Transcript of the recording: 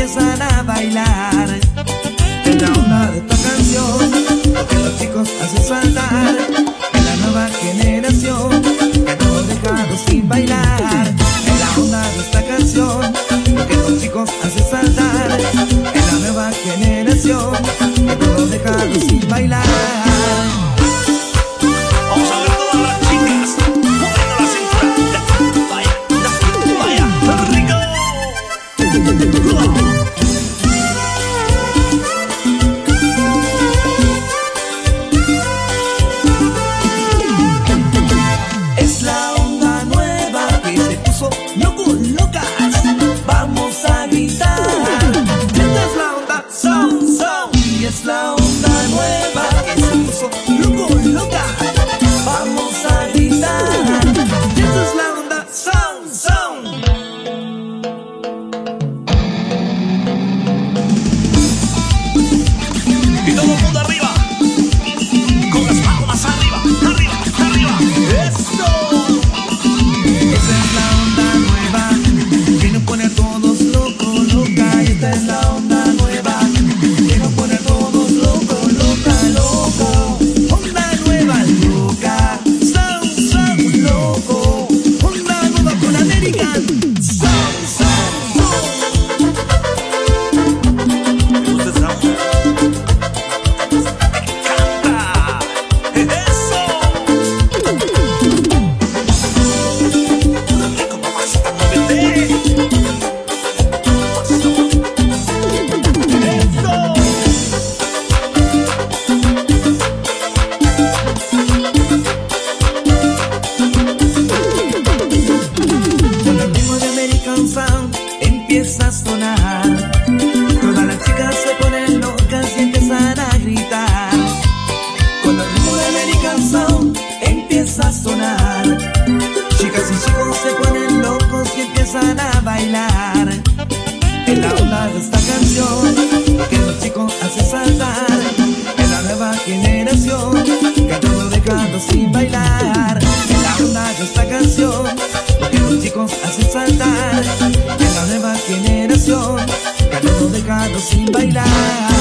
empiezan a bailar. En la onda de esta canción, lo que los chicos hacen saltar. En la nueva generación, que no dejado sin bailar. En la onda de esta canción, lo que los chicos hacen saltar. En la nueva generación, que no dejado sin bailar. Es la onda nueva que se puso locas. Vamos a gritar. Esta es la onda son. Y es la onda nueva que se puso locas. Vamos a gritar. Esta es la onda son. Y todo el mundo arriba, con las palmas arriba. ¡Eso! Esta es la onda nueva que nos pone a todos loca. Y esta es la onda nueva que nos pone a todos loco. Onda nueva loca, son loco. Onda nueva con American, son. ¿Te gusta esa onda? Empieza a sonar, todas las chicas se ponen locas y empiezan a gritar. Cuando el ritmo de American Sound empieza a sonar, chicas y chicos se ponen locos y empiezan a bailar. En la onda de esta canción, que los chicos hacen saltar. En la nueva generación, que a todo dejado sin bailar. En la onda de esta canción, que los chicos hacen saltar. En la nueva generación, que a todo dejado sin bailar.